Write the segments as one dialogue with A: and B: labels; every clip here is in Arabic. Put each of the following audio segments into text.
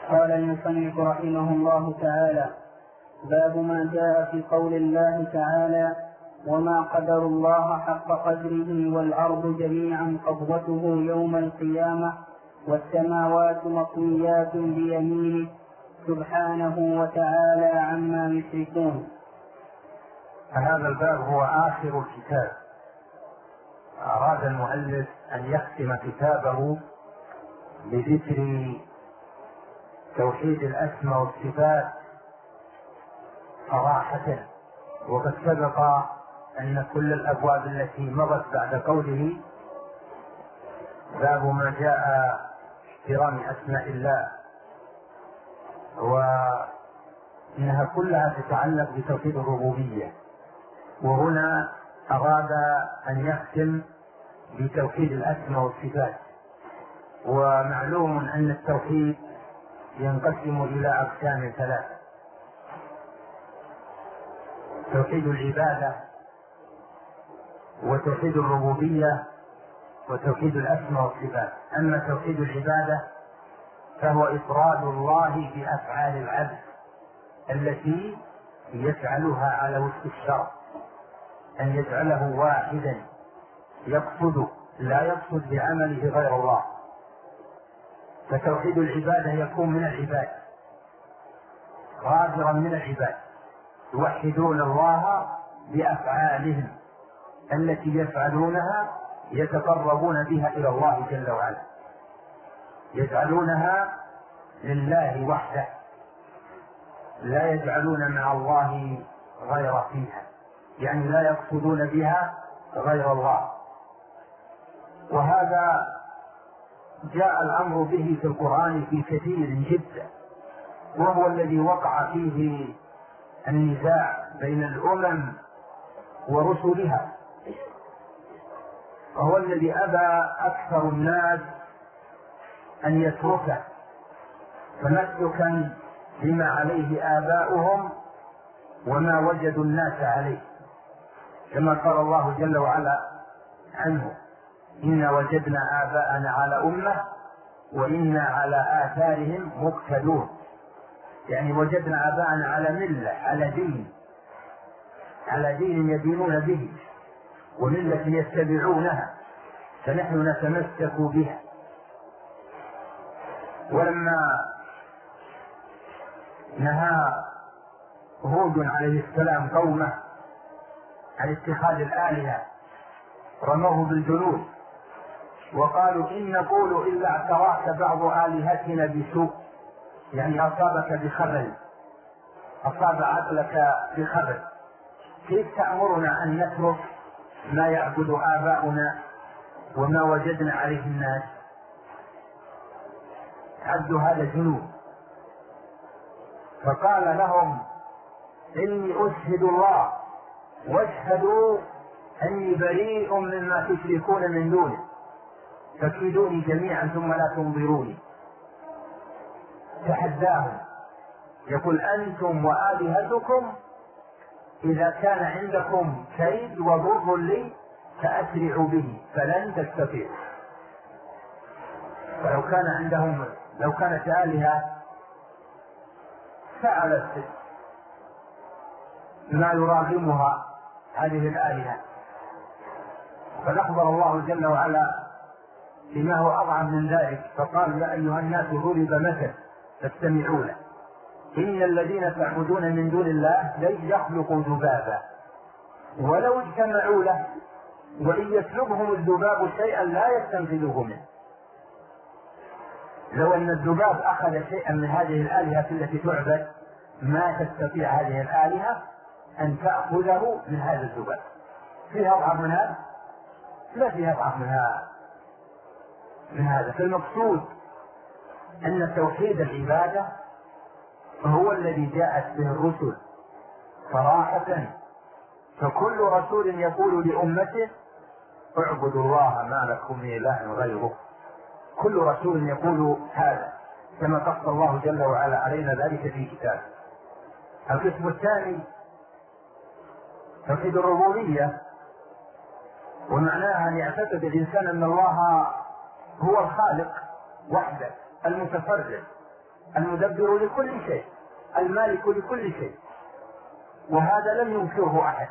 A: قال المصنف رحمه الله تعالى: باب ما جاء في قول الله تعالى: وما قدر الله حق قدره والأرض جميعا قبضته يوم القيامة والسماوات مطويات بيمينه سبحانه وتعالى عما يشركون.
B: هذا الباب هو آخر الكتاب. أراد المؤلف أن يختم كتابه بذكر توحيد الأسماء والصفات صراحة، وقد سبق أن كل الأبواب التي مضت بعد قوله باب ما جاء احترام أسماء الله، وإنها كلها تتعلق بتوحيد الربوبية، وهنا أراد أن يختم بتوحيد الأسماء والصفات. ومعلوم أن التوحيد ينقسم إلى أقسام ثلاثة: توحيد العبادة، وتوحيد الربوبية، وتوحيد الأسماء والصفات. أما توحيد العبادة فهو إفراد الله بأفعال العبد التي يفعلها على وفق الشرع، أن يجعله واحدا يقصد، لا يقصد بعمله غير الله. فتوحيد العبادة يكون من العباد، غادرا من العباد، يوحدون الله بأفعالهم التي يفعلونها، يتقربون بها إلى الله جل وعلا، يجعلونها لله وحده، لا يجعلون مع الله غير فيها، يعني لا يقصدون بها غير الله. وهذا جاء الأمر به في القرآن في كثير جدا، وهو الذي وقع فيه النزاع بين الأمم ورسلها، وهو الذي أبى أكثر الناس أن يتركه، تمسكا بما عليه آباؤهم وما وجدوا الناس عليه، كما قال الله جل وعلا عنه: إنا وجدنا آباءنا على أمة وإنا على آثارهم مقتدون. يعني وجدنا آباءنا على ملة، على دين يدينون به، وملة يتبعونها، فنحن نتمسك بها. ولما نهى هود عليه السلام قومه عن اتخاذ الآلهة، رموه بالجنود وقالوا: إن نقول إلا اعتراك بعض آلهتنا بسوء، يعني أصابك بخبل، أصاب عقلك بخبل، كيف تأمرنا أن نترك ما يعبد آباؤنا وما وجدنا عليه الناس؟ عبدوا هذا جنود. فقال لهم: إني أشهد الله واشهدوا أني بريء مما تشركون من دونه فكيدوني جميعا ثم لا تنظروني. تحداهم، يقول: أنتم وآلهتكم إذا كان عندكم كيد وضر لي فأسرعوا به فلن تستطيعوا. فلو كان عندهم، لو كانت آلهة فعلت ما يراغمها هذه الآلهة، فأخبر الله جل وعلا بما هو أضعف من ذلك، فقال: يا أيها الناس ضرب مثل فاستمعوا له، إن الذين تعبدون من دون الله لن يخلقوا ذبابا ولو اجتمعوا له وإن يسلبهم الذباب شيئا لا يستنفذوه منه. لو أن الذباب أخذ شيئا من هذه الآلهة التي تعبد ما تستطيع هذه الآلهة أن تأخذه من هذا الذباب. فيها أضعف من هذا؟ لا فيها أضعف من هذا. فالمقصود أن توحيد العبادة هو الذي جاءت به الرسل صراحة، فكل رسول يقول لأمته: اعبدوا الله ما لكم من إله غيره. كل رسول يقول هذا، كما قص الله جل وعلا علينا ذلك في كتابه. القسم الثاني توحيد الربوبية، ومعناها أن يعتقد الإنسان أن الله هو الخالق وحده المتفرد، المدبر لكل شيء، المالك لكل شيء، وهذا لم ينكره أحد.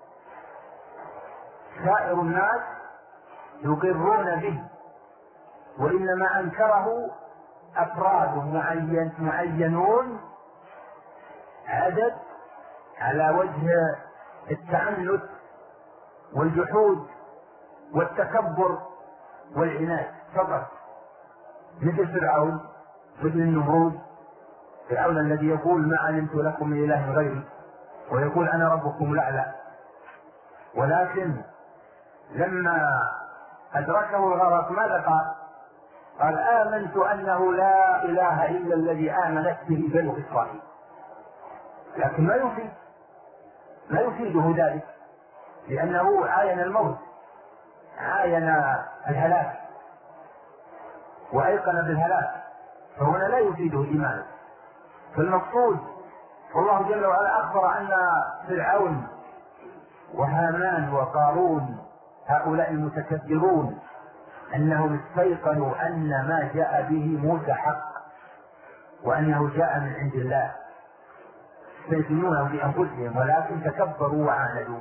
B: سائر الناس يقرون به، وإنما أنكره أفراد معينون عدد على وجه التعنت والجحود والتكبر والعناد فقط، مثل فرعون، مثل النمرود. فرعون الذي يقول ما علمت لكم من إله غيري، ويقول أنا ربكم الأعلى، ولكن لما أدركه الغرق ماذا قال؟ قال آمنت أنه لا إله إلا الذي آمنت به بنو إسرائيل. لكن ما يفيده ذلك، لأنه عاين الموت، عاين الهلاك وأيقن بالهلاك، فهنا لا يفيده إيمانه. فالمقصود والله جل وعلا أخبر أن فرعون وهامان وقارون هؤلاء المتكبرون أنهم استيقنوا أن ما جاء به موسى حق، وأنه جاء من عند الله، يستيقنونه بأنفسهم، ولكن تكبروا وعاندوا.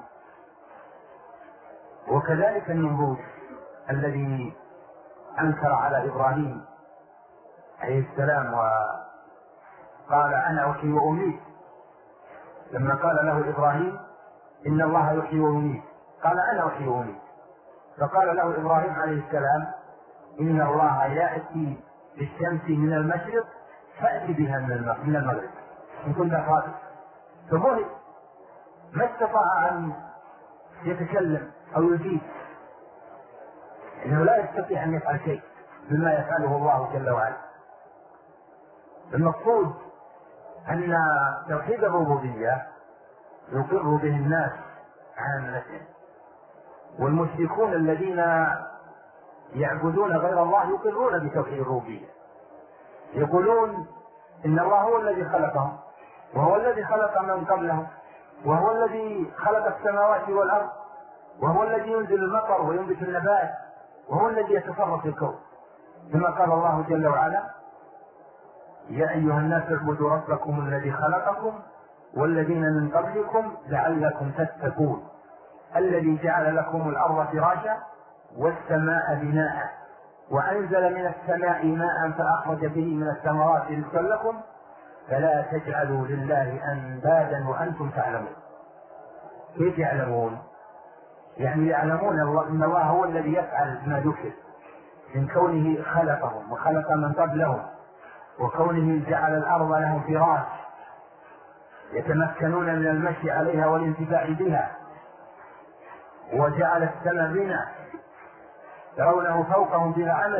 B: وكذلك النمرود الذي أنكر على إبراهيم عليه السلام وقال أنا أحيي وأميت، لما قال له إبراهيم إن الله يحيي ويميت قال أنا أحيي وأميت، فقال له إبراهيم عليه السلام إن الله يأتي بالشمس من المشرق فأتي بها من المغرب إن كنت صادق. فبهت، ما استطاع أن يتكلم أو يجيب، إنه لا يستطيع أن يفعل شيء مما يفعله الله جل وعلا. المقصود أن توحيد الربوبية يقر به الناس عامة، والمشركون الذين يعبدون غير الله يقرون بتوحيد الربوبية، يقولون إن الله هو الذي خلقهم، وهو الذي خلق من قبلهم، وهو الذي خلق السماوات والأرض، وهو الذي ينزل المطر وينبت النبات، وهو الذي يتصرف في الكون، كما قال الله جل وعلا يا أيها الناس اعبدوا ربكم الذي خلقكم والذين من قبلكم لعلكم تتقون الذي جعل لكم الأرض فراشا والسماء بناء وأنزل من السماء ماء فأخرج به من الثمرات رزقا لكم فلا تجعلوا لله أندادا وأنتم تعلمون. كيف يعلمون؟ يعني يعلمون أن الله هو الذي يفعل ما ذكر من كونه خلقهم وخلق من قبلهم، وكونه جعل الأرض لهم فراش يتمكنون من المشي عليها والانتفاع بها، وجعل السماء بنا يرونه فوقهم بلا عمد،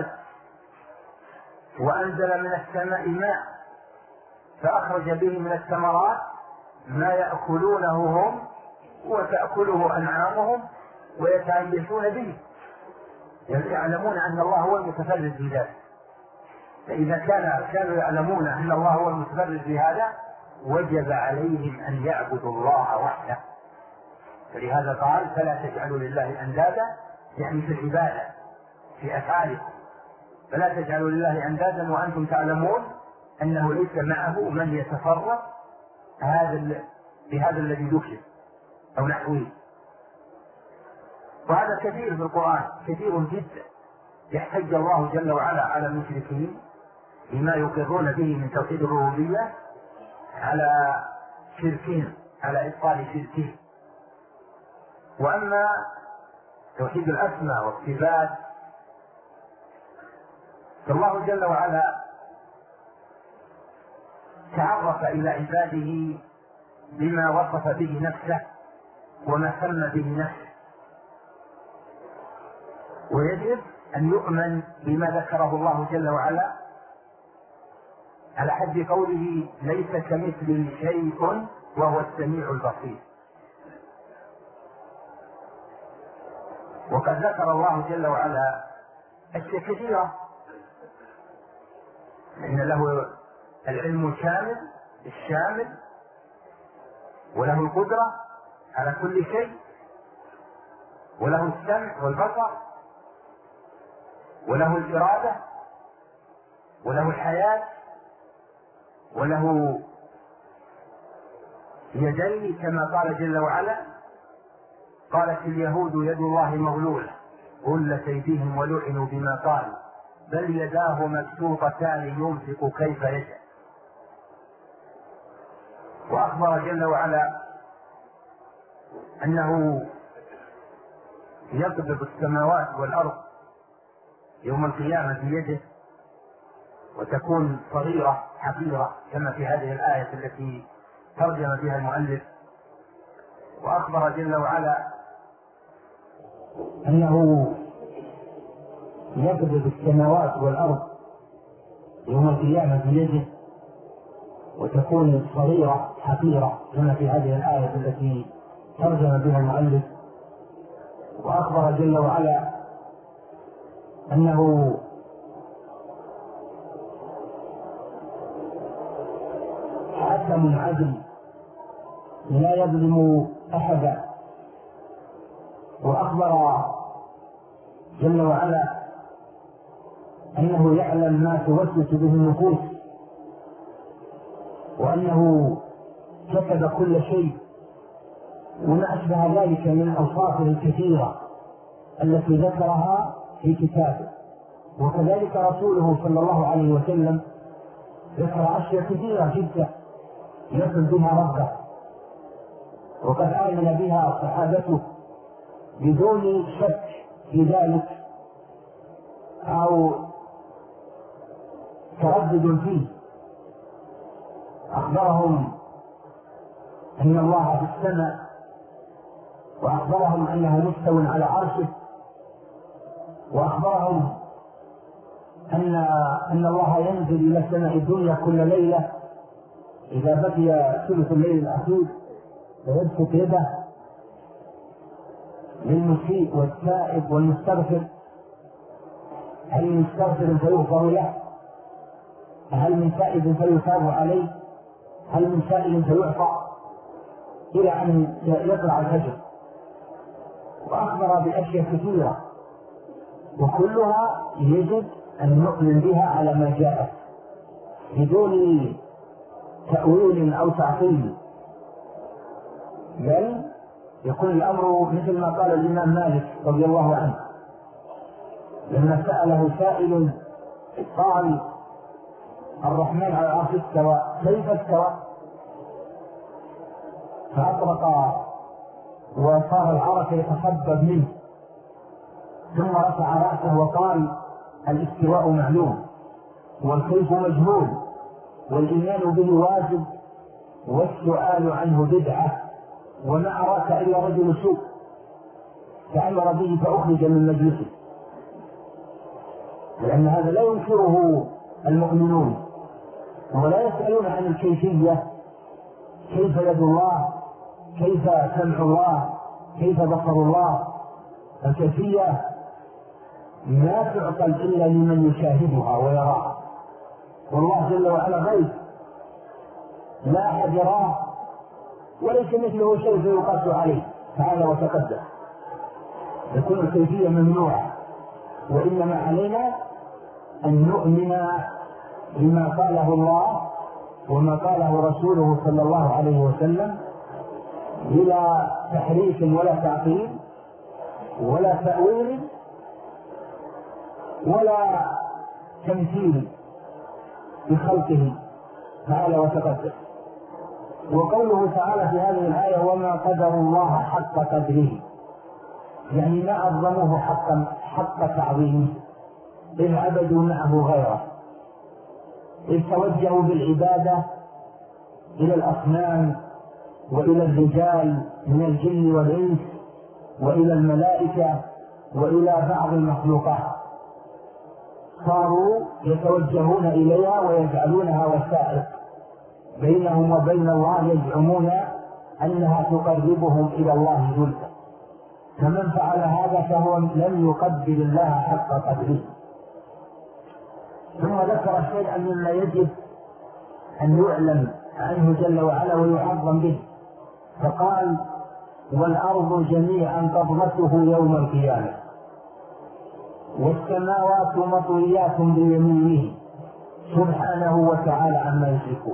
B: وأنزل من السماء ماء فأخرج به من الثمرات ما يأكلونه هم وتأكله أنعامهم ويتعيشون به، يعلمون أن الله هو المتفرد بذلك. فإذا كانوا يعلمون أن الله هو المتفرد بهذا وجب عليهم أن يعبدوا الله وحده. فلهذا قال فلا تجعلوا لله أندادا، يعني في العبادة في أفعالكم، فلا تجعلوا لله أندادا وأنتم تعلمون أنه ليس معه من يتفرد بهذا الذي ذكر أو نحوه. وهذا كثير في القرآن، كثير جدا، يحتج الله جل وعلا على المشركين بما يقرون به من توحيد الربوبية على شركهم، على إبطال شركهم. وأما توحيد الأسماء والصفات فالله جل وعلا تعرف إلى عباده بما وصف به نفسه وما سمى به نفسه، ويجب أن يؤمن بما ذكره الله جل وعلا على حد قوله ليس كمثله شيء وهو السميع البصير. وقد ذكر الله جل وعلا أشياء كثيرة، إن له العلم الشامل وله القدرة على كل شيء، وله السمع والبصر، وله الإرادة، وله الحياة، وله يدين كما قال جل وعلا: قالت اليهود يد الله مغلولة غلت أيديهم ولعنوا بما قالوا بل يداه مبسوطتان ينفق كيف يشاء. وأخبر جل وعلا أنه يقبض السماوات والأرض يوم القيامة بيده وتكون صغيرة حقيرة كما في هذه الآية التي ترجم بها المؤلف. وأخبر جل وعلا أنه يقبض السماوات والأرض يوم القيامة بيده وتكون صغيرة حقيرة كما في هذه الآية التي ترجم بها المؤلف. وأخبر جل وعلا أنه حكم عدل لا يظلم أحدا. وأخبر جل وعلا أنه يعلم ما توسوس به النفوس وأنه كتب كل شيء وما أشبه ذلك من أوصافه الكثيرة التي ذكرها في كتابه. وكذلك رسوله صلى الله عليه وسلم ذكر أشياء كثيرة جدا يصل بها ربه وقد آمن بها صحابته بدون شك في ذلك أو تردد فيه. أخبرهم أن الله في السماء وأخبرهم أنه مستو على عرشه وأخبرهم أن الله ينزل إلى السماء الدنيا كل ليلة إذا بقي ثلث الليل الأخير فيبسط يده للمسيء والتائب والمستغفر، هل من مستغفر فيغفر له؟ هل من تائب فيثاب عليه؟ هل من سائل فيعطى؟ إلى أن يطلع الفجر. وأخبر بأشياء كثيرة وكلها يجب أن نؤمن بها على ما جاءت بدون تأويل أو تعطيل، بل يكون الأمر مثل ما قال الإمام مالك رضي الله عنه لما سأله سائل قال: الرحمن على العرش استوى، كيف استوى؟ فأطرق وصار العرش يتخبب منه، ثم رفع رأسه وقال: الاستواء معلوم والكيف مجهول والإيمان به واجب والسؤال عنه بدعة وما أراك إلا رجل سوء. فأمر به فأخرج من مجلسه، لأن هذا لا ينكره المؤمنون ولا يسألون عن الكيفية، كيف يد الله، كيف سمع الله، كيف بصر الله. الكيفية لا تعقل إلا لمن يشاهدها ويراها، والله جل وعلا غيب لا أحد يراه وليس مثله شيء يقاس عليه تعالى وتقدس، يكون الكيفية ممنوعة. وإنما علينا أن نؤمن بما قاله الله وما قاله رسوله صلى الله عليه وسلم بلا تحريف ولا تعطيل ولا تأويل ولا تمثيل بخلقه تعالى وتقدس. وقوله تعالى في هذه الآية: وما قدر الله حق قدره، يعني ما عظموه حق تعظيمه، إذ عبدوا معه غيره، إذ توجهوا بالعبادة إلى الأصنام وإلى الرجال من الجن والإنس وإلى الملائكة وإلى بعض المخلوقات، صاروا يتوجهون إليها ويجعلونها وسائط بينهم وبين الله، يزعمون أنها تقربهم إلى الله زلفى. فمن فعل هذا فهو لم يقدر الله حق قدره. ثم ذكر شيئا مما يجب أن يعلم عنه جل وعلا ويعظم به، فقال: والأرض جميعا قبضته يوم القيامة والسماوات مطويات بيمينه سبحانه وتعالى عما يشركون.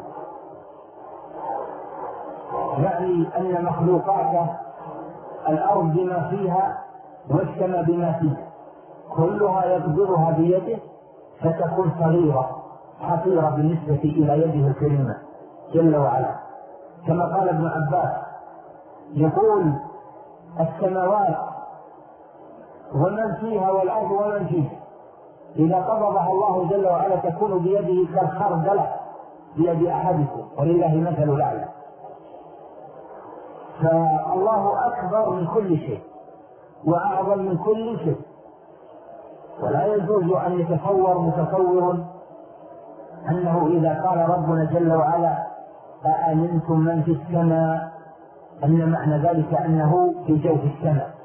B: يعني أن مخلوقاته الأرض بما فيها والسماء بما فيها كلها يقدرها بيده فتكون صغيرة حقيرة بالنسبة إلى يده الكريمة جل وعلا. كما قال ابن عباس يقول السماوات ومن فيها والأرض ومن فيها إذا قبضها الله جل وعلا تكون بيده كالخردلة بيد أحدكم ولله مثل الأعلى. فالله أكبر من كل شيء وأعظم من كل شيء، ولا يجوز أن يتصور متصور أنه إذا قال ربنا جل وعلا أأمنتم من في السماء أن معنى ذلك أنه في جوف السماء،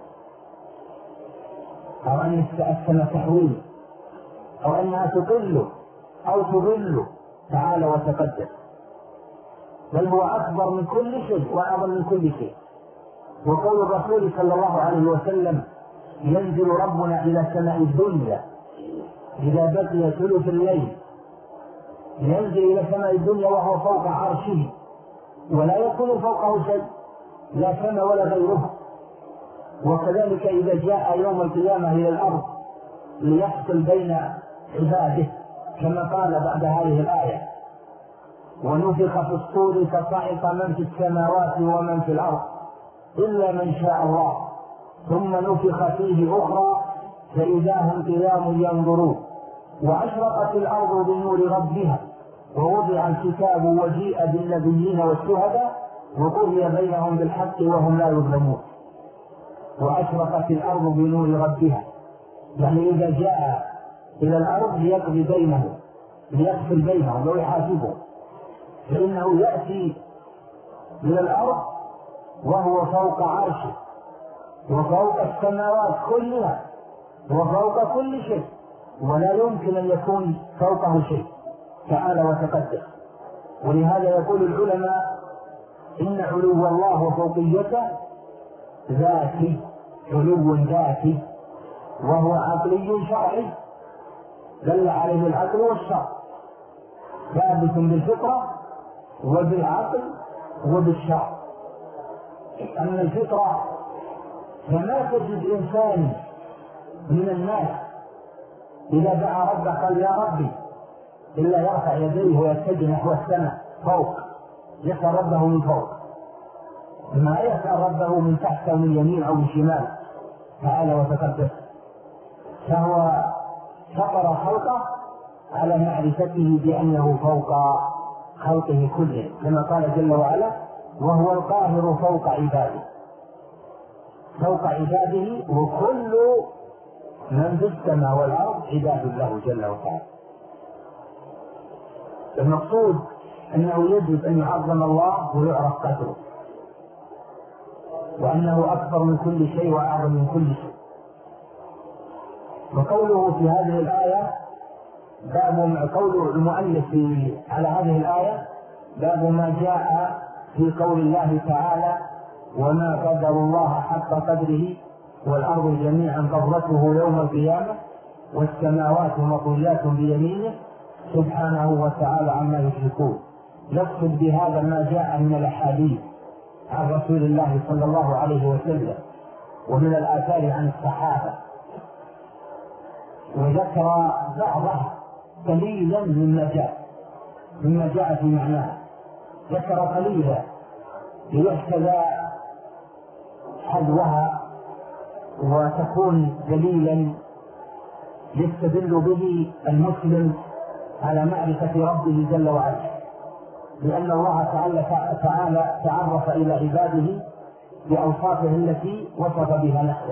B: أو أن السماء تحويه، أو أنها تقل أو تضل تعالى وتقدس، بل هو أكبر من كل شيء وأعظم من كل شيء. وقول الرسول صلى الله عليه وسلم ينزل ربنا إلى سماء الدنيا إذا بقي ثلث الليل، ينزل إلى سماء الدنيا وهو فوق عرشه ولا يكون فوقه شيء لا سماء ولا غيره. وكذلك إذا جاء يوم القيامة إلى الأرض ليفصل بين عباده كما قال بعد هذه الآية ونفخ في الصور فصعق من في السماوات ومن في الأرض إلا من شاء الله ثم نفخ فيه أخرى فإذا هم قيام ينظرون وأشرقت الأرض بنور ربها ووضع الكتاب وجيء بالنبيين والشهداء وقضي بينهم بالحق وهم لا يظلمون. وأشرقت الأرض بنور ربها يعني إذا جاء إلى الأرض ليقضي بينهم ليقفل بينهم ويحاسبهم، فإنه يأتي إلى الأرض وهو فوق عرشه وفوق السماوات كلها وفوق كل شيء ولا يمكن أن يكون فوقه شيء تعالى وتقدس. ولهذا يقول العلماء إن علو الله وفوقيته ذاتي، علو ذاتي وهو عقلي شرعي دل عليه العقل والشرع، ثابت بالفطرة وبالعقل وبالشرع. أما الفطرة فما تجد إنسان من الناس إذا دعا ربه قال يا ربي إلا يرفع يديه ويتجه نحو السماء فوق، يسأل ربه من فوق، ما يسأل ربه من تحت أو من يمين أو من شمال تعالى وتقدس. فهو فطر خلقه على معرفته بأنه فوق خلقه كله كما قال جل وعلا وهو القاهر فوق عباده، فوق عباده وكل من في السماء والأرض عباد الله جل وعلا. المقصود أنه يجب أن يعظم الله ويعرف قدره وأنه أكبر من كل شيء وأعظم من كل شيء. وقوله في هذه الآية باب قول المؤلف على هذه الآية باب ما جاء في قول الله تعالى وما قدر الله حق قدره والأرض جميعا قبضته يوم القيامة والسماوات مطويات بيمينه سبحانه وتعالى عما يشركون. يقصد بهذا ما جاء من الأحاديث عن رسول الله صلى الله عليه وسلم ومن الآثار عن الصحابة، وذكر بعضها قليلا مما جاء في معناه، ذكر قليلا ليحتذى حذوها وتكون دليلا يستدل به المسلم على معرفة ربه جل وعلا، لأن الله تعالى تعرف إلى عباده بأوصافه التي وصف بها نفسه،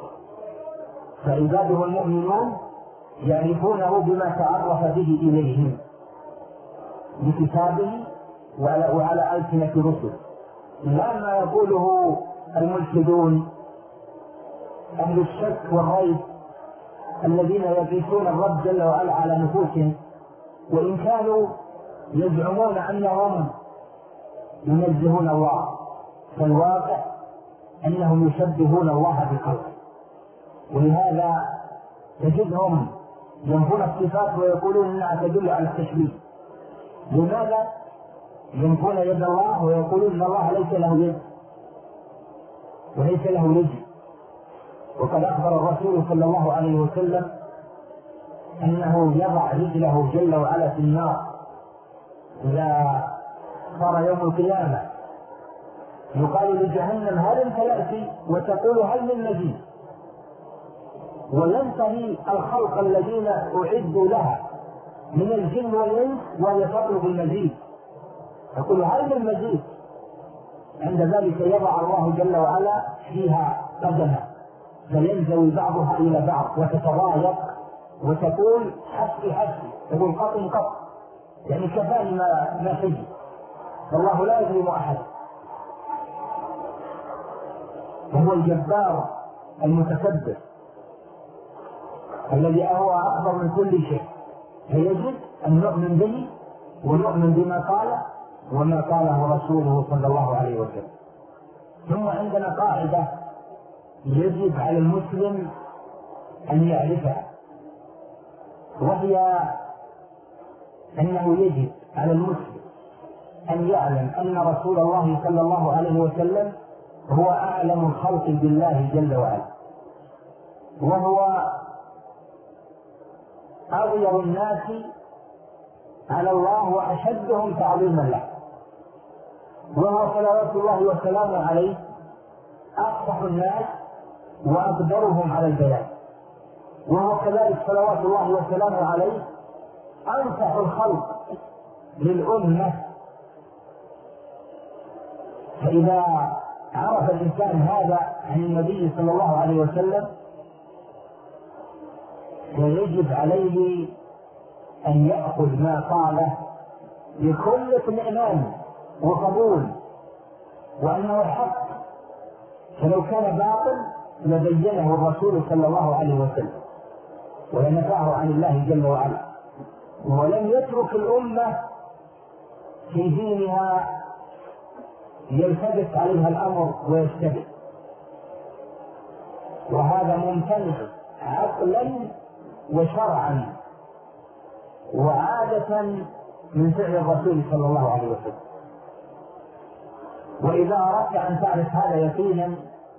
B: فعباده المؤمنون يعرفونه بما تعرف به إليهم بكتابه وعلى ألسنة رسله، لا ما يقوله الملحدون أهل الشك والريب الذين يقيسون الرب جل وعلا على نفوسهم، وإن كانوا يزعمون أنهم ينزهون الله فالواقع أنهم يشبهون الله بخلقه. ولهذا تجدهم ينفون الصفات ويقولون انها تدل على التشبيه. لماذا ينفون يد الله ويقولون ان الله ليس له يد وليس له رجل؟ وقد اخبر الرسول صلى الله عليه وسلم انه يضع رجله جل وعلا في النار اذا صار يوم القيامه، يقال لجهنم هل امتلأت؟ وتقول هل من مزيد؟ وينتهي الخلق الذين أعدوا لها من الجن والإنس وهي تطلب المزيد، تقول هل من مزيد؟ عند ذلك يضع الله جل وعلا فيها قدمه فينزوي بعضها إلى بعض وتتضايق وتقول حسبي حسبي، تقول قط قط، يعني كفاني ما فيه. والله لا يظلم أحد، وهو الجبار المتكبر الذي هو أكبر من كل شيء. فيجب أن نؤمن به ونؤمن بما قال وما قاله رسوله صلى الله عليه وسلم. ثم عندنا قاعدة يجب على المسلم أن يعرفها، وهي أنه يجب على المسلم أن يعلم أن رسول الله صلى الله عليه وسلم هو أعلم الخلق بالله جل وعلا، وهو أغير الناس على الله وأشدهم تعظيما له، وهو صلوات الله وسلامه عليه أفصح الناس وأقدرهم على البيان، وهو كذلك صلوات الله وسلامه عليه أنصح الخلق للأمة. فإذا عرف الإنسان هذا عن النبي صلى الله عليه وسلم فيجب عليه أن يأخذ ما قاله بكل اطمئنان وقبول، وأنه حق، فلو كان باطل لبينه الرسول صلى الله عليه وسلم ولنفعه عن الله جل وعلا، ولم يترك الأمة في دينها يلتبس عليها الأمر ويشتبه، وهذا ممتنع عقلا وشرعا وعادة من فعل الرسول صلى الله عليه وسلم. وإذا أردت أن تعرف هذا يقينا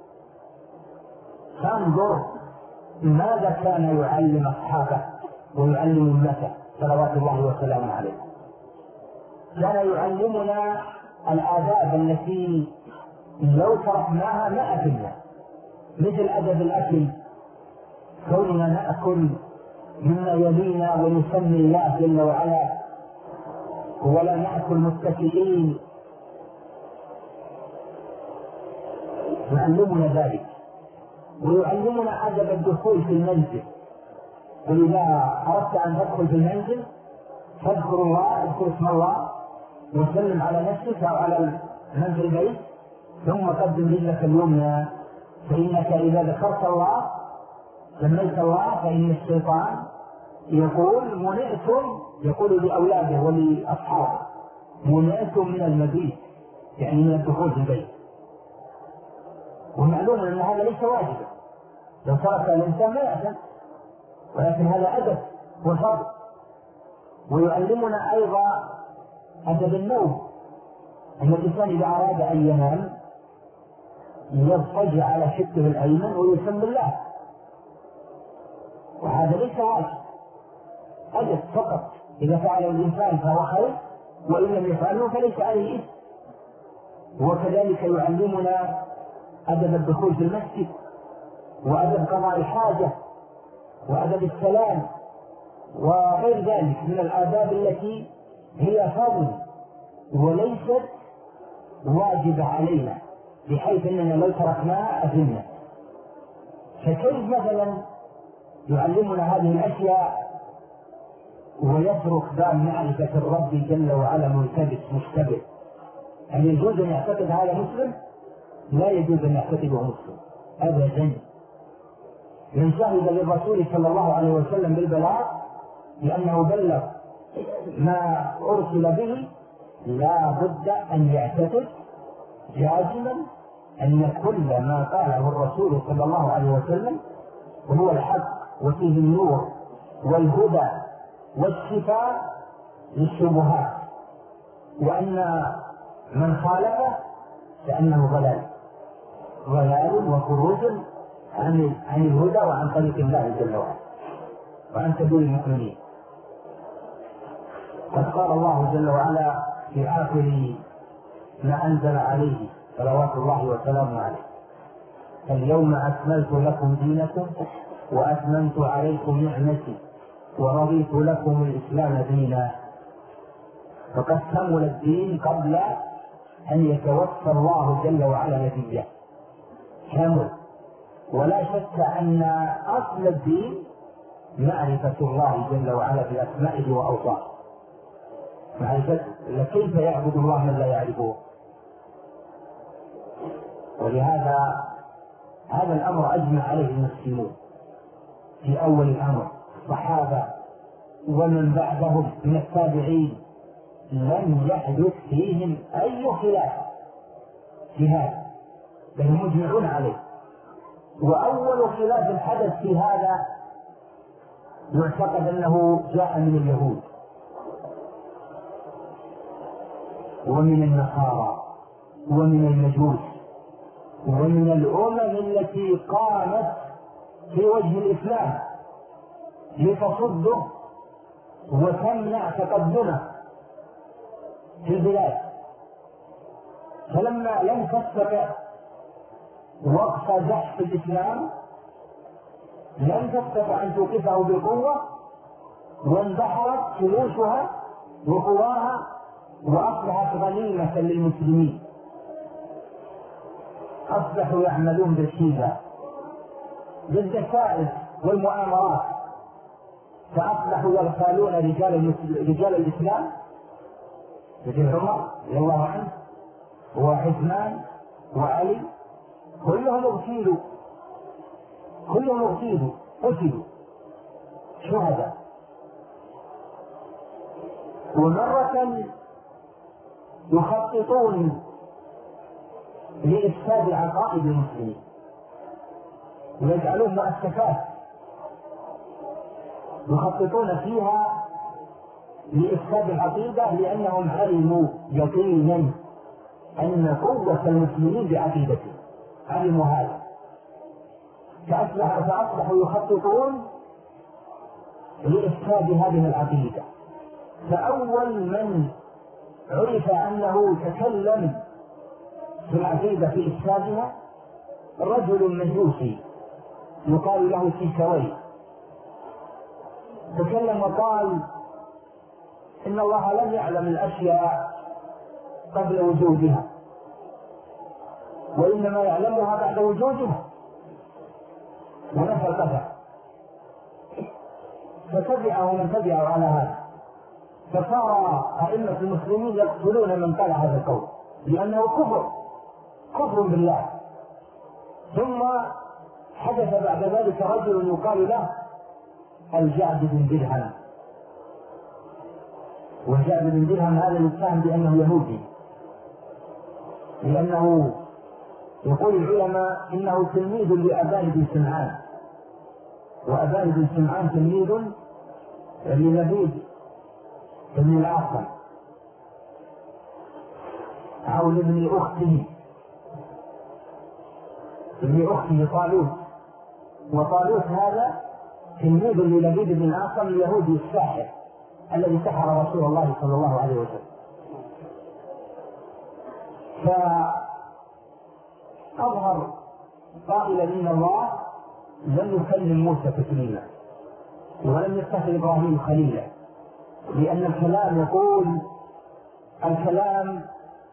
B: فانظر ماذا كان يعلم أصحابه ويعلم أمته صلوات الله وسلامه عليه. كان يعلمنا الآداب التي لو تركناها ما أكلنا، مثل أدب الأكل، كوننا نأكل مما يلينا ونسمي الله جل وعلا، ولا نأكل متكئين، يعلمنا ذلك. ويعلمنا أدب الدخول في المنزل، وإذا أردت أن تدخل في المنزل فاذكر الله، اذكر اسم الله وسلم على نفسك أو على من في البيت، ثم قدم رجلك اليمنى، فإنك إذا ذكرت الله سميت الله فإن الشيطان يقول منعتم، يقول لأولاده ولأصحابه منعتم من المبيت، يعني من الدخول في البيت. ومعلوم أن هذا ليس واجبا، لو ترك الإنسان ما يأثم، ولكن هذا أدب وفضل. ويعلمنا أيضا أدب النوم، أن الإنسان إذا أراد أن ينام يضطجع على شقه الأيمن ويسمي الله، وهذا ليس واجب، أدب فقط. إذا فعل الإنسان فهو خير، وإن لم يفعله فليس عليه إثم. وكذلك يعلمنا أدب الدخول في المسجد، وأدب قضاء الحاجة، وأدب السلام، وغير ذلك من الآداب التي هي فضل وليست واجبة علينا، بحيث أننا لو تركناها أثمنا. فكيف مثلا يعلمنا هذه الأشياء ويترك باب معرفة الرب جل وعلا ملتبس مشتبه؟ هل يجوز أن يعتقد هذا مسلم؟ لا يجوز أن يعتقده مسلم أبدا. من شهد للرسول صلى الله عليه وسلم بالبلاغ لأنه بلغ ما أرسل به لا بد أن يعتقد جازما أن كل ما قاله الرسول صلى الله عليه وسلم وهو الحق وفيه النور والهدى والشفاء للشبهات، وأن من خالفه فإنه ضلال وخروج عن الهدى وعن طريق الله جل وعلا وعن سبيل المؤمنين. قد قال الله جل وعلا في آخر ما أنزل عليه صلوات الله وسلامه عليه: اليوم أكملت لكم دينكم وأتممت عليكم نعمتي ورضيت لكم الإسلام دينا. فقد كمل الدين قبل أن يتوفى الله جل وعلا نبيه، كامل. ولا شك أن أصل الدين معرفة الله جل وعلا بأسمائه وأوصافه، معرفة كيف يعبد الله من لا يعرفه. ولهذا هذا الأمر أجمع عليه المسلمون في أول الأمر، الصحابة ومن بعدهم من التابعين لم يحدث فيهم أي خلاف في هذا، بل مجمعون عليه. وأول خلاف حدث في هذا يعتقد أنه جاء من اليهود ومن النصارى ومن المجوس ومن الأمم التي قامت في وجه الإسلام لتصده وتمنع تقدمه في البلاد. فلما لم تستطع وقف زحف الإسلام لم تستطع أن توقفه بالقوة، واندحرت جيوشها وقواها وأصبحت غنيمة للمسلمين. أصبحوا يعملون بالحيلة بالدسائس والمؤامرات، فأصبحوا يغتالون رجال الإسلام مثل عمر رضي الله عنه وعثمان وعلي، كلهم اغتيلوا قتلوا شهداء. ومرة يخططون لإفساد عقائد المسلمين ويجعلون مؤسسات يخططون فيها لإفساد العقيدة، لأنهم علموا يقينا أن قوة المسلمين بعقيدته، علموا هذا، فأصبحوا يخططون لإفساد هذه العقيدة. فأول من عرف أنه تكلم في العقيدة في إفسادها رجل مجوسي يقال له سيسوي، تكلم وقال إن الله لم يعلم الأشياء قبل وجودها، وإنما يعلمها بعد وجودها، ونفى القدر. فتبعه من تبعه على هذا، فصار أئمة المسلمين يقتلون من قال هذا القول، لأنه كفر بالله. ثم حدث بعد ذلك رجل يقال له الجعد بن درهم، والجعد بن درهم هذا يتهم بأنه يهودي، لأنه يقول العلماء إنه تلميذ لأبان بن سمعان، وأبان بن سمعان تلميذ للبيد بن الأعصم أو لابن أخته طالوت، وطالوت هذا تلميذ للبيد بن الأعصم اليهودي الساحر الذي سحر رسول الله صلى الله عليه وسلم. فأظهر قائلا إن الله لم يكلم موسى تكليما ولم يتخذ إبراهيم خليلا، لأن الكلام يقول الكلام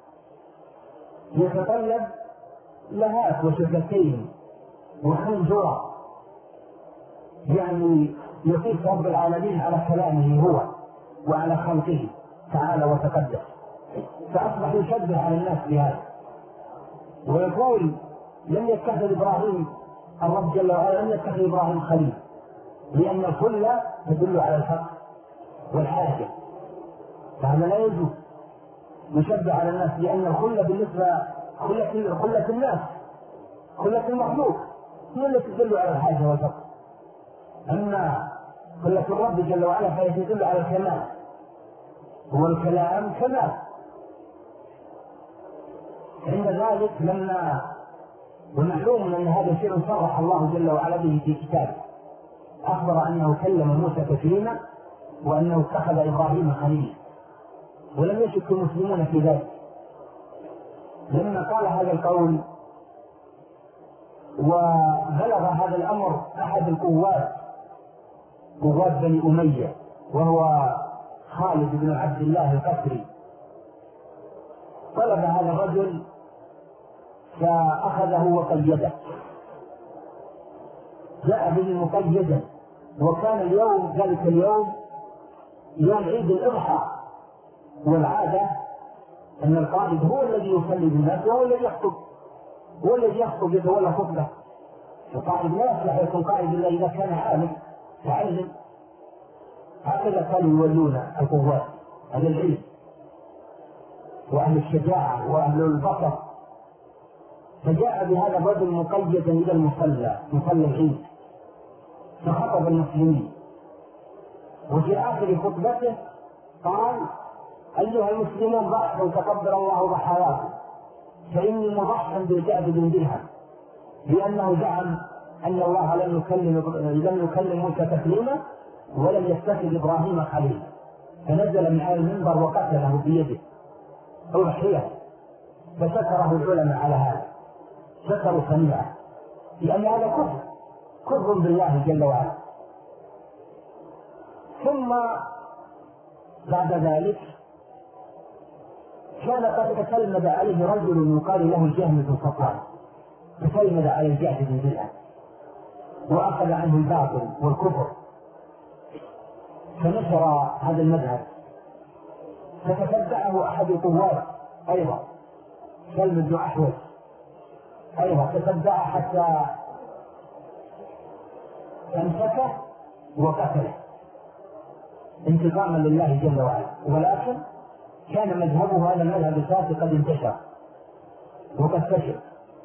B: يتطلب لهات وشفتين وخنجرة، يعني يقيس رب العالمين على كلامه هو وعلى خلقه تعالى وتقدس. فأصبح يشبه على الناس بهذا ويقول لم يتخذ إبراهيم الرب جل وعلا لم يتخذ إبراهيم خليل، لأن الخلة تدل على الحق والحاجة، فهذا لا يجوز يشبه على الناس، لأن الخلة بالنسبة خلة الناس خلة المخلوق هي التي تدل على الحاجة والفقر. أما قلة الرب جل وعلا فهي تدل على الكمال، والكلام كمال. عند ذلك لما ومعلوم أن هذا شيء صرح الله جل وعلا به في كتابه، أخبر أنه كلم موسى تكليما وأنه اتخذ إبراهيم خليلا، ولم يشك المسلمون في ذلك. لما قال هذا القول وبلغ هذا الأمر أحد القوات، قوات بني أمية، وهو خالد بن عبد الله القسري، طلب هذا الرجل فأخذه وقيده، جاء به مقيدا. وكان اليوم ذلك اليوم يوم عيد الأضحى، والعادة أن القائد هو الذي يصلي بالناس وهو الذي يخطب، هو الذي يخطب يتولى خطبة. القائد لا يصلح يكون قائد إلا إذا كان عالم تعلم. هكذا كانوا يولون القوات، أهل العلم وأهل الشجاعة وأهل البصر. فجاء بهذا الرجل مقيدا إلى المصلى، مصلى العيد، فخطب المسلمين. وفي آخر خطبته قال: أيها المسلمون ضحوا تقبل الله ضحاياكم، فإني مضحٍ بالكعب بن درهم، لأنه زعم أن الله لم يكلم موسى تكليما ولم يتخذ إبراهيم خليلا، فنزل من على المنبر وقتله بيده أضحية. فشكره العلماء على هذا، شكروا صنيعه، لأن هذا كفر بالله جل وعلا. ثم بعد ذلك كان قد تكلم عليه رجل يقال له الجهم بن صفوان، تكلم على الجهل بن درهم وأخذ عنه الباطل والكفر، فنشر هذا المذهب. فتتبعه أحد القوات أيضا سلم بن أحوص، أيضا تتبعه حتى أمسكه وقتله انتقاما لله جل وعلا. ولكن كان مذهبه هذا المذهب الفاسد قد انتشر وقد فشل،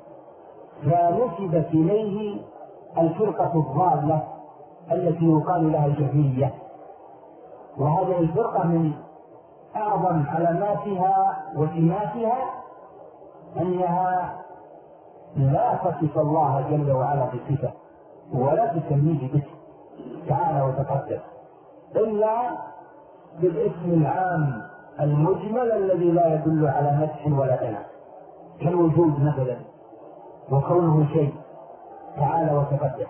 B: فنسبت إليه الفرقة الضالة التي يقال لها الجهمية. وهذه الفرقة من أعظم علاماتها وسماتها أنها لا تصف الله جل وعلا بصفة ولا تسميه باسم تعالى وتقدس، إلا بالاسم العام المجمل الذي لا يدل على مدح ولا ثناء، كالوجود مثلا وكونه شيء تعالى وتقدس.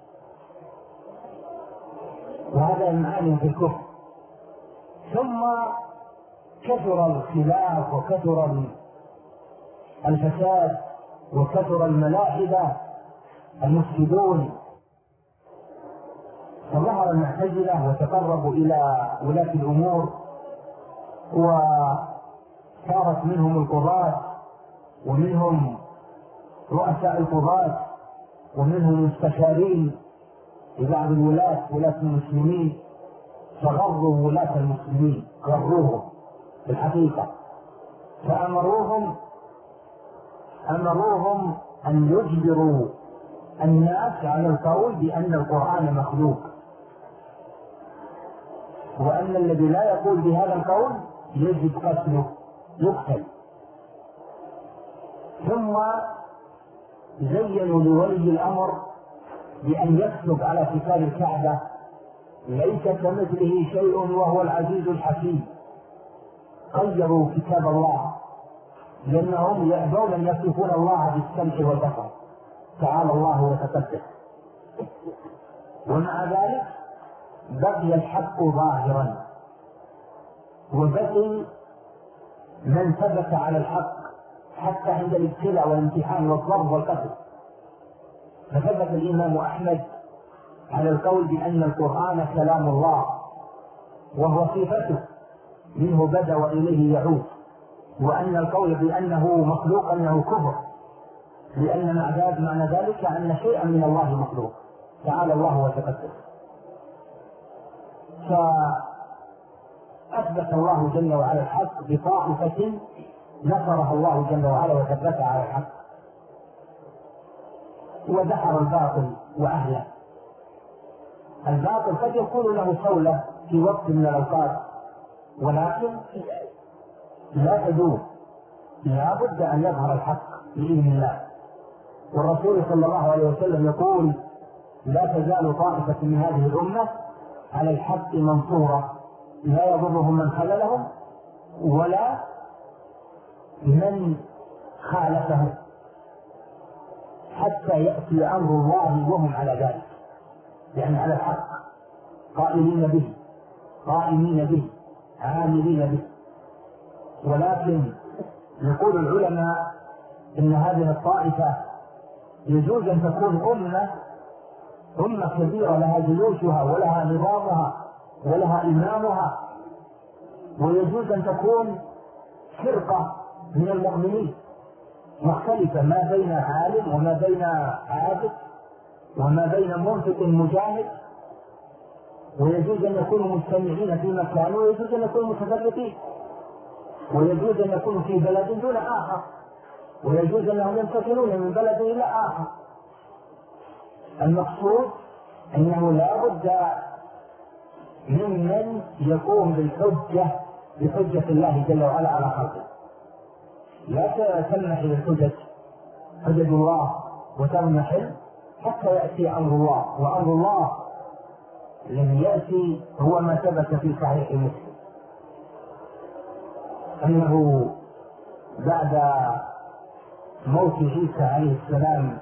B: وهذا المعاني في الكفر. ثم كثر الخلاف وكثر الفساد وكثر الملاحدة المفسدون، فظهر المعتزلة وتقربوا إلى ولاة الأمور، وصارت منهم القضاة ومنهم رؤساء القضاة ومنهم المستشارين لبعض ولاة المسلمين، فغروا ولاة المسلمين، غروهم بالحقيقة، فأمروهم أن يجبروا الناس على القول بأن القرآن مخلوق، وأن الذي لا يقول بهذا القول يجب قتله، يقتل. ثم زينوا لولي الأمر بأن يكتب على كتاب الكعبة: ليس كمثله شيء وهو العزيز الحكيم. غيروا كتاب الله لأنهم يأبون أن يصفون الله بالسمع والبصر تعالى الله وتقدس. ومع ذلك بقي الحق ظاهرا، وبقي من ثبت على الحق حتى عند الابتلاء والامتحان والضرب والقتل. فثبت الإمام أحمد على القول بأن القرآن كلام الله وهو صفته، منه بدأ وإليه يعود، وأن القول بأنه مخلوق أنه كفر، لأن معنى ذلك أن شيئا من الله مخلوق تعالى الله وتقدس. فأثبت الله جل وعلا الحق بطائفة نصرها الله جل وعلا وثبتها على الحق، ودحر الباطل وأهله. الباطل قد يكون له صولة في وقت من الأوقات، ولكن لا تدوم، لا بد أن يظهر الحق بإذن الله. والرسول صلى الله عليه وسلم يقول: لا تزال طائفة من هذه الأمة على الحق منصورة، لا يضرهم من خذلهم ولا من خالفهم، حتى يأتي أمر الله وهم على ذلك، يعني على الحق، قائمين به عاملين به. ولكن يقول العلماء إن هذه الطائفة يجوز أن تكون أمة كبيرة لها جيوشها ولها نظامها ولها إمامها، ويجوز أن تكون فرقة من المؤمنين مختلفة، ما بين عالم وما بين عابد وما بين منفق مجاهد، ويجوز أن يكونوا مجتمعين في مكان، ويجوز أن يكونوا متفرقين، ويجوز أن يكونوا في بلد دون آخر، ويجوز أنهم ينتقلون من بلد إلى آخر. المقصود أنه لا بد ممن يقوم بحجة الله جل وعلا على خلقه. لا تمنح للحجج حجج الله وتمنحل حتى يأتي أمر الله، وأمر الله الذي يأتي هو ما ثبت في صحيح مسلم أنه بعد موت عيسى عليه السلام،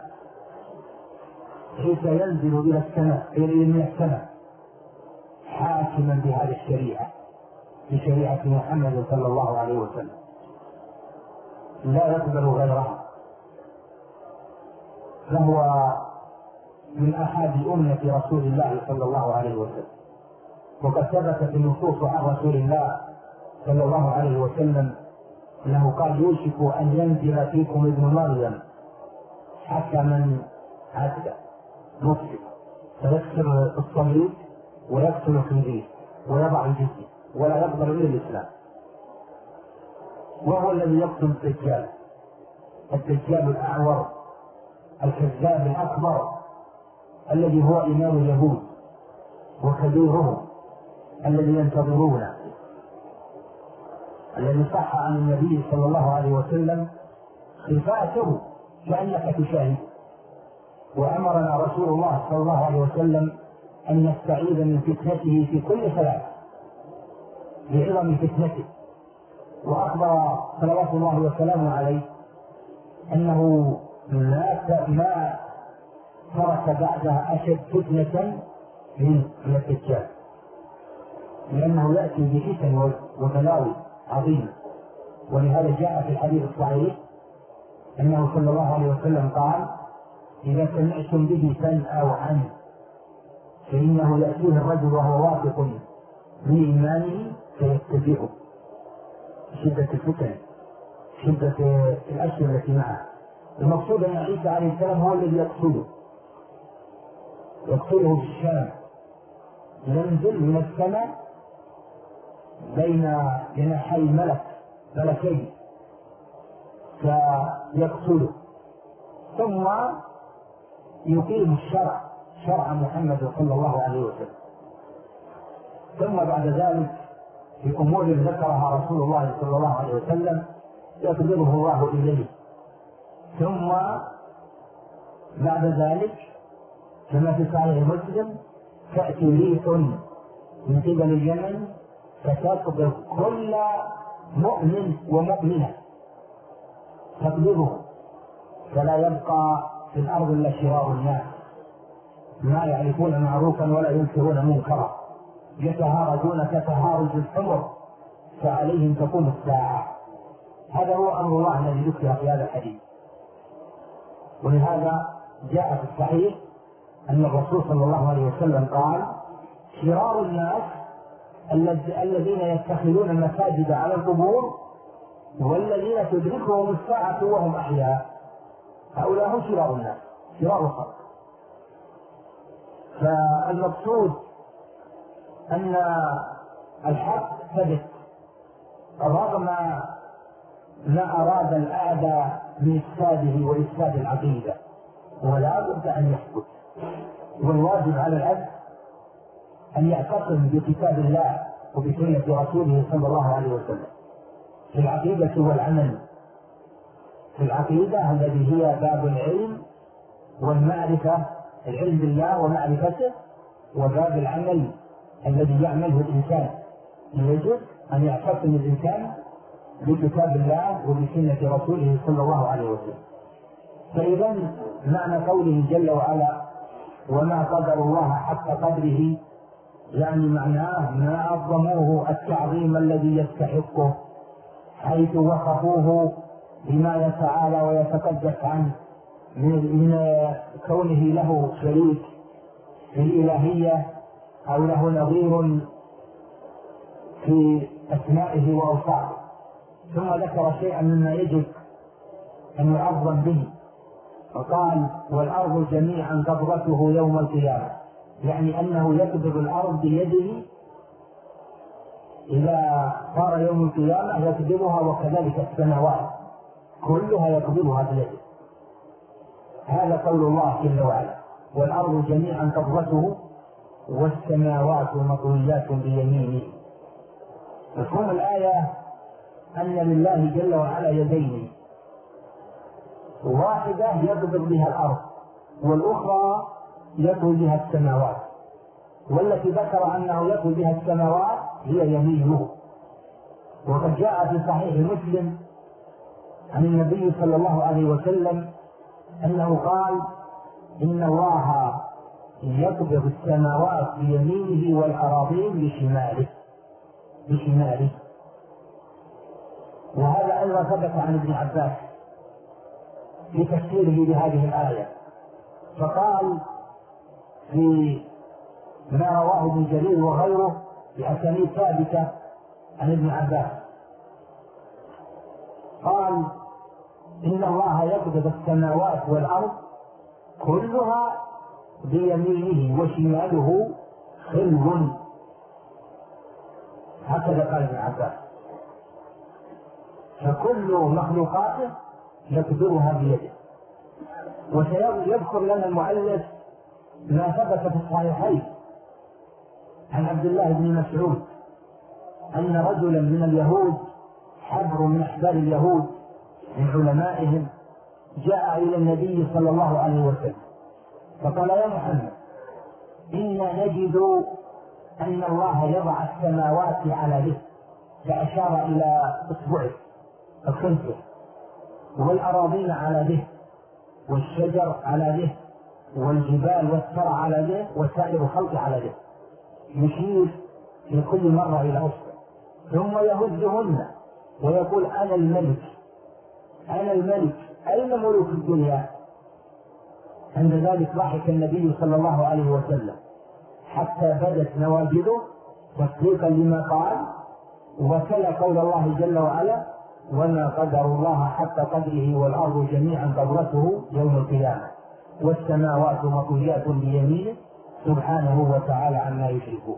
B: عيسى ينزل إلى السماء، من السماء، حاكما بهذه الشريعة، بشريعة محمد صلى الله عليه وسلم، لا يقبل غيرها، فهو من أحد أمة رسول الله صلى الله عليه وسلم. وقد ثبتت النصوص عن رسول الله صلى الله عليه وسلم أنه قال: يوشك أن ينزل فيكم ابن مريم حكما عدلا مفسد، فيكسر الصليب ويقتل الخنزير ويضع الجزية ولا يقبل إلا الإسلام، وهو الذي يقتل الدجال الأعور الكذاب الأكبر الذي هو إمام اليهود وكبيرهم الذي ينتظرونه، الذي صح عن النبي صلى الله عليه وسلم خفاته كأنك تشاهد. وأمرنا رسول الله صلى الله عليه وسلم أن نستعيذ من فتنته في كل صلاة لعظم فتنته. وأخبر صلوات الله وسلامه عليه أنه ما ترك بعدها أشد فتنة من الدجال، لأنه يأتي بفتن وبلاوي عظيمة. ولهذا جاء في الحديث الصحيح أنه صلى الله عليه وسلم قال: إذا سمعتم به فانأوا عنه، فإنه يأتيه الرجل وهو واثق من إيمانه فيتبعه. شدة الفتن، شدة الأشياء التي معه. المقصود أن عيسى عليه السلام هو الذي يقتله في الشام، ينزل من السماء بين جناحي ملكين فيقتله، ثم يقيم شرع محمد صلى الله عليه وسلم. ثم بعد ذلك في أمور ذكرها رسول الله صلى الله عليه وسلم يقبضه الله إليه. ثم بعد ذلك كما في صحيح مسلم تأتي ريح من قبل اليمن فتقبض كل مؤمن ومؤمنة، تقبضه، فلا يبقى في الأرض إلا شرار الناس ما يعرفون معروفا ولا ينكرون منكرا، يتهارجون كتهارج الحمر فعليهم تقوم الساعة. هذا هو أمر الله الذي ذكر في هذا الحديث. ولهذا جاء في الصحيح أن الرسول صلى الله عليه وسلم قال: شرار الناس الذين يتخذون المساجد على القبور والذين تدركهم الساعة وهم أحياء، هؤلاء هم شرار الناس، شرار الخلق. فالمقصود أن الحق ثبت رغم ما أراد الأعداء من إفساده وإفساد العقيدة، ولا بد أن يثبت. والواجب على العبد أن يعتصم بكتاب الله وبسنة رسوله صلى الله عليه وسلم في العقيدة والعمل. في العقيدة الذي هي باب العلم والمعرفة، العلم بالله ومعرفته، وباب العمل الذي يعمله الإنسان. يجب أن يعتصم الإنسان بكتاب الله وبسنة رسوله صلى الله عليه وسلم. فإذا معنى قوله جل وعلا وما قدر الله حق قدره، يعني معناه ما عظموه التعظيم الذي يستحقه، حيث وصفوه بما يتعالى ويتقدس عنه من كونه له شريك في الإلهية أو له نظير في أسمائه وأوصافه. ثم ذكر شيئا مما يجب أن يعظم به، وقال والأرض جميعا قبضته يوم القيامة، يعني أنه يقبض الأرض بيده إذا صار يوم القيامة يقبضها، وكذلك السماوات كلها يقبضها بيده. هذا قول الله جل وعلا والأرض جميعا قبضته والسماوات مطويات بيمينه. مفهوم الآية أن لله جل وعلا يدين، واحدة يقبض بها الأرض والأخرى يطوي بها السماوات، والتي ذكر أنه يطوي بها السماوات هي يمينه. وقد جاء في صحيح مسلم عن النبي صلى الله عليه وسلم أنه قال إن الله يقبض السماوات بيمينه والأراضين بشماله. وهذا أيضا ثبت عن ابن عباس في تفسيره لهذه الآية، فقال في ما رواه ابن جرير وغيره بأسانيد ثابتة عن ابن عباس، قال إن الله يقبض السماوات والأرض كلها بيمينه وشماله خلو. هكذا قال ابن عباس، فكل مخلوقاته يقدرها بيده. وسيذكر لنا المؤلف ما ثبت في الصحيحين عن عبد الله بن مسعود أن رجلا من اليهود، حبر من أحبار اليهود من علمائهم، جاء إلى النبي صلى الله عليه وسلم فقال يا محمد إنا نجد أن الله يضع السماوات على ذه، فأشار إلى إصبعه الخنصر، والأراضين على ذه، والشجر على ذه، والجبال والثرى على ذه، وسائر الخلق على ذه، يشير في كل مرة إلى أصبع، ثم يهزهن ويقول أنا الملك أنا الملك، أين ملوك الدنيا؟ عند ذلك ضحك النبي صلى الله عليه وسلم حتى بدت نواجذه تصديقا لما قال، وتلا قول الله جل وعلا وما قدر الله حق قدره والأرض جميعا قبضته يوم القيامة والسماوات مطويات بيمينه سبحانه وتعالى عما يشركون.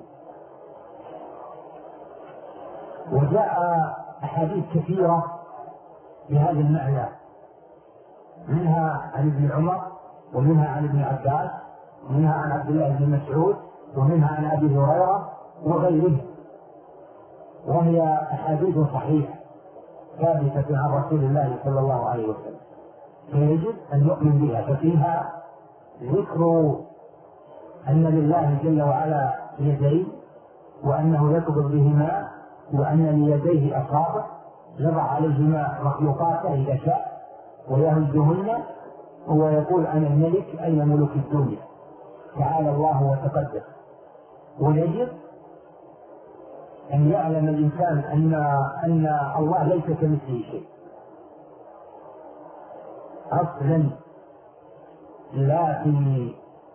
B: وجاء أحاديث كثيرة بهذا المعنى، منها عن ابن عمر، ومنها عن ابن عباس، ومنها عن عبد الله بن مسعود، ومنها عن أبي هريرة وغيره، وهي أحاديث صحيحة ثابتة عن رسول الله صلى الله عليه وسلم، فيجب أن نؤمن بها. ففيها ذكر أن لله جل وعلا يدين، وأنه يقبض بهما، وأن ليديه أصابع يضع عليهما مخلوقاته إذا شاء ويهزهن، هو يقول أنا الملك أين ملوك الدنيا، تعالى الله وتقدس. ويجب أن يعلم الإنسان أن الله ليس كمثله شيء أصلا، لا في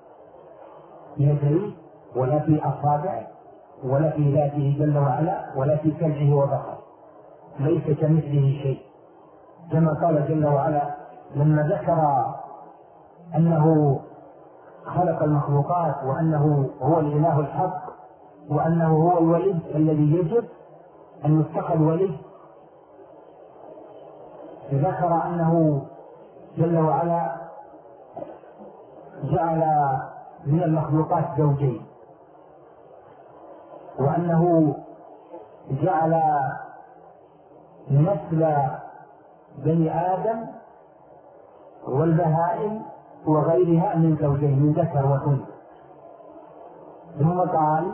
B: يديه ولا في أصابعه ولا في ذاته جل وعلا ولا في سمعه وبصره، ليس كمثله شيء، كما قال جل وعلا لما ذكر أنه خلق المخلوقات وأنه هو الإله الحق وأنه هو الولي الذي يجب أن يتخذ ولي، ذكر أنه جل وعلا جعل من المخلوقات زوجين،
C: وأنه جعل نسل بني آدم والبهائم وغيرها من زوجين، من ذكر وأنثى. ثم قال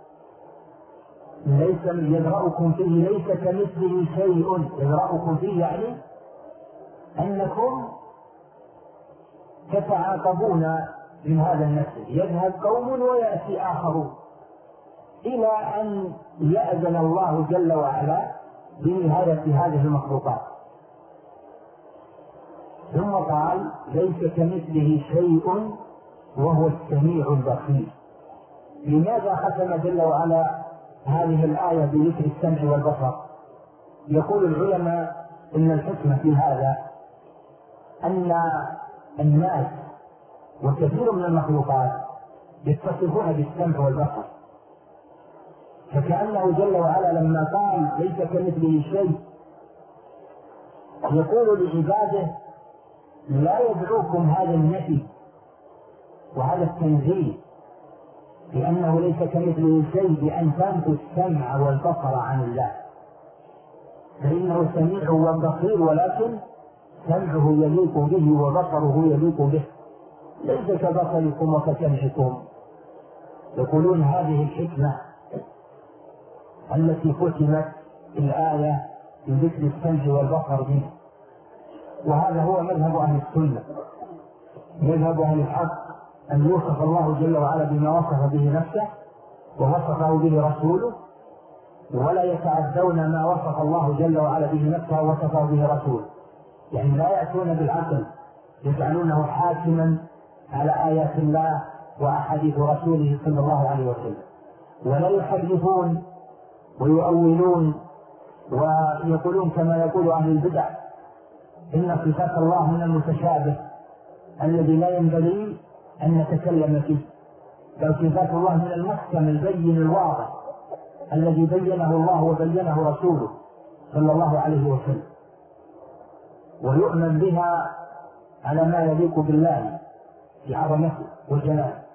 C: ليس يدرأكم فيه ليس كمثله شيء. يدرأكم فيه يعني أنكم تتعاقبون من هذا النسل، يذهب قوم ويأتي آخرون إلى أن يأذن الله جل وعلا بنهاية هذه المخلوقات. ثم قال ليس كمثله شيء وهو السميع البصير. لماذا ختم جل وعلا هذه الآية بذكر السمع والبصر؟ يقول العلماء إن الحكمة في هذا أن الناس وكثير من المخلوقات يتصفون بالسمع والبصر، فكأنه جل وعلا لما قال ليس كمثله شيء يقول لعباده لا يدعوكم هذا النفي وهذا التنزيه لأنه ليس كمثله شيء بأن تنفوا السمع والبصر عن الله، فإنه سميع وبصير، ولكن سمعه يليق به وبصره يليق به، ليس كبصركم وكسمعكم. يقولون هذه الحكمة التي ختمت الآية بذكر السمع والبصر به، وهذا هو مذهب أهل السنة، مذهب أهل الحق، أن يوصف الله جل وعلا بما وصف به نفسه ووصفه به رسوله، ولا يتعدون ما وصف الله جل وعلا به نفسه ووصفه به رسوله. يعني لا يأتون بالعقل يجعلونه حاكما على آيات الله وأحاديث رسوله صلى الله عليه وسلم، ولا يحرفون ويؤولون ويقولون كما يقول أهل البدع إن صفات الله من المتشابه الذي لا ينبغي أن نتكلم فيه، بل صفات الله من المحكم البين الواضح الذي بينه الله وبينه رسوله صلى الله عليه وسلم، ويؤمن بها على ما يليق بالله في عظمته وجلاله.